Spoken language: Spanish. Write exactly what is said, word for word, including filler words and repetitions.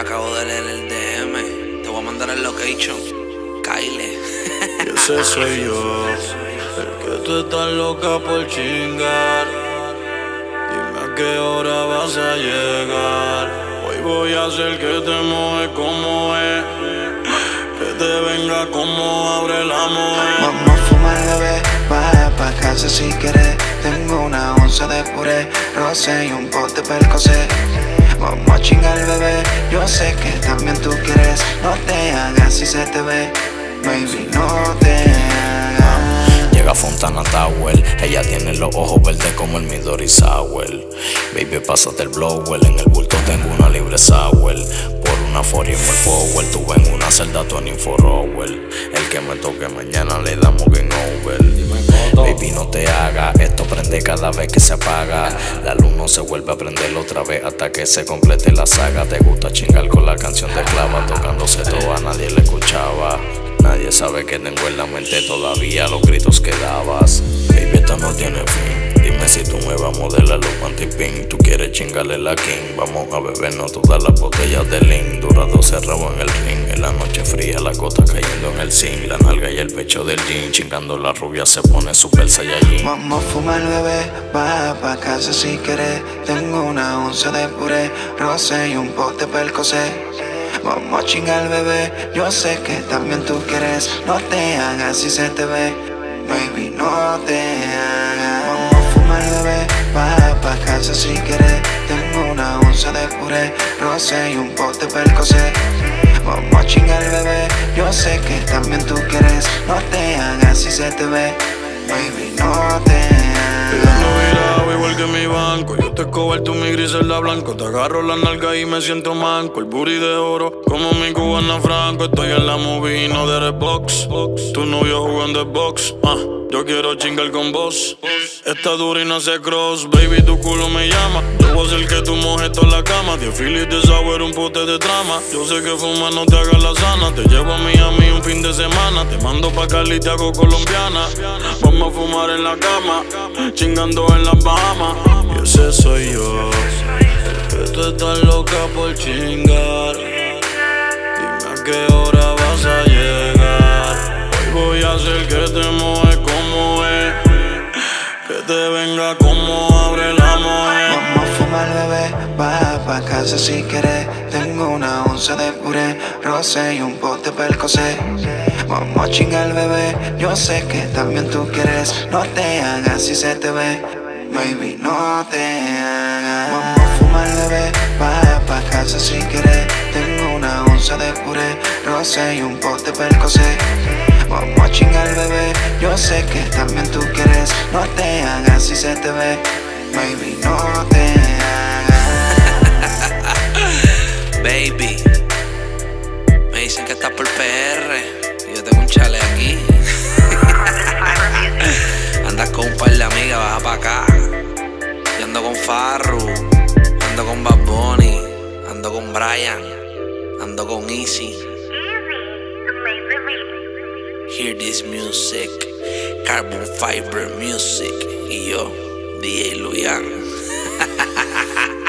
Acabo de leer el D M. Te voy a mandar el location. Kyle. Ese soy yo, el que tú estás loca por chingar. Dime a qué hora vas a llegar. Hoy voy a hacer que te moje como es, que te venga como abre la moe. Vamos a fumar, bebé, vaya pa' casa si quieres. Tengo una onza de puré, roce y un pote percocé. Vamos a chingar, bebé, yo sé que también tú quieres. No te hagas si se te ve, baby, no te hagas. Llega Fontana Tower, ella tiene los ojos verdes como el Midori Sour. Baby, pásate el blower, en el bulto tengo una libre sour. Por una forty more forward, tuve en una celda veinticuatro for hour. El que me toque mañana le damos game over. Baby, no te hagas, esto prende cada vez que se apaga. La luz no se vuelve a prender otra vez hasta que se complete la saga. Te gusta chingar con la canción de clava, tocándose toda, nadie la escuchaba. Nadie sabe que tengo en la mente todavía los gritos que dabas. Baby, esto no tiene fin. Dime si tú me vas a modelar los pantipin. Tú quieres chingarle la king. Vamos a bebernos todas las botellas de lean. Dura doce rabos en el ring. En la noche fría, la gota cayendo en el zinc. La nalga y el pecho del jean. Chingando la rubia se pone super saiyajin. Vamos a fumar, bebé, vaya pa' casa si quieres. Tengo una onza de puré, roce y un pote percocé. Vamos a chingar, bebé, yo sé que también tú quieres. No te hagas si se te ve, baby, no te hagas. Vamos a fumar, bebé, vaya pa' casa si quieres. Tengo una onza de puré, roce y un pote percocé. Vamos a chingar, bebé, yo sé que también tú quieres. No te hagas si se te ve, baby, no te hagas. Pegando virado igual que mi banco. Yo te escobar, tú mi griselda blanco. Te agarro la nalga y me siento manco. El booty de oro, como mi cubana franco. Estoy en la movie, no de box. Tu novio jugando box. Ah, yo quiero chingar con vos. Está dura y no hace cross. Baby, tu culo me llama. Yo voy a hacer que tu mojes toda la cama. Diez filis de sour, un pote de trama. Yo sé que fumar no te haga la sana. Te llevo a Miami un fin de semana. Te mando pa' Cali y te hago colombiana. Vamos a fumar en la cama, chingando en las Bahamas. Y ese soy yo, el que tú estás loca por chingar. Dime a qué hora vas a llegar. Hoy voy a hacer que te mojes como es, que te venga como abre la moe. Vamos a fumar, bebé, vaya pa' casa si quieres. Tengo una onza de puré, roce y un pote percocé. Vamos a chingar, bebé, yo sé que también tú quieres. No te hagas si se te ve, baby, no te hagas. Vamos a fumar, bebé, vaya pa' casa si quieres. Tengo una onza de puré, roce y un pote percocé. Vamos a chingar, bebé, yo sé que también tú quieres. No te hagas si se te ve, baby, no te hagas. Baby, me dicen que estás por P R. Y yo tengo un chale aquí. Andas con un par de amigas, baja pa' acá. Yo ando con Farru, ando con Bad Bunny, ando con Brian, ando con Easy. Hear this music, Carbon Fiber Music. Y yo, D J Luyan.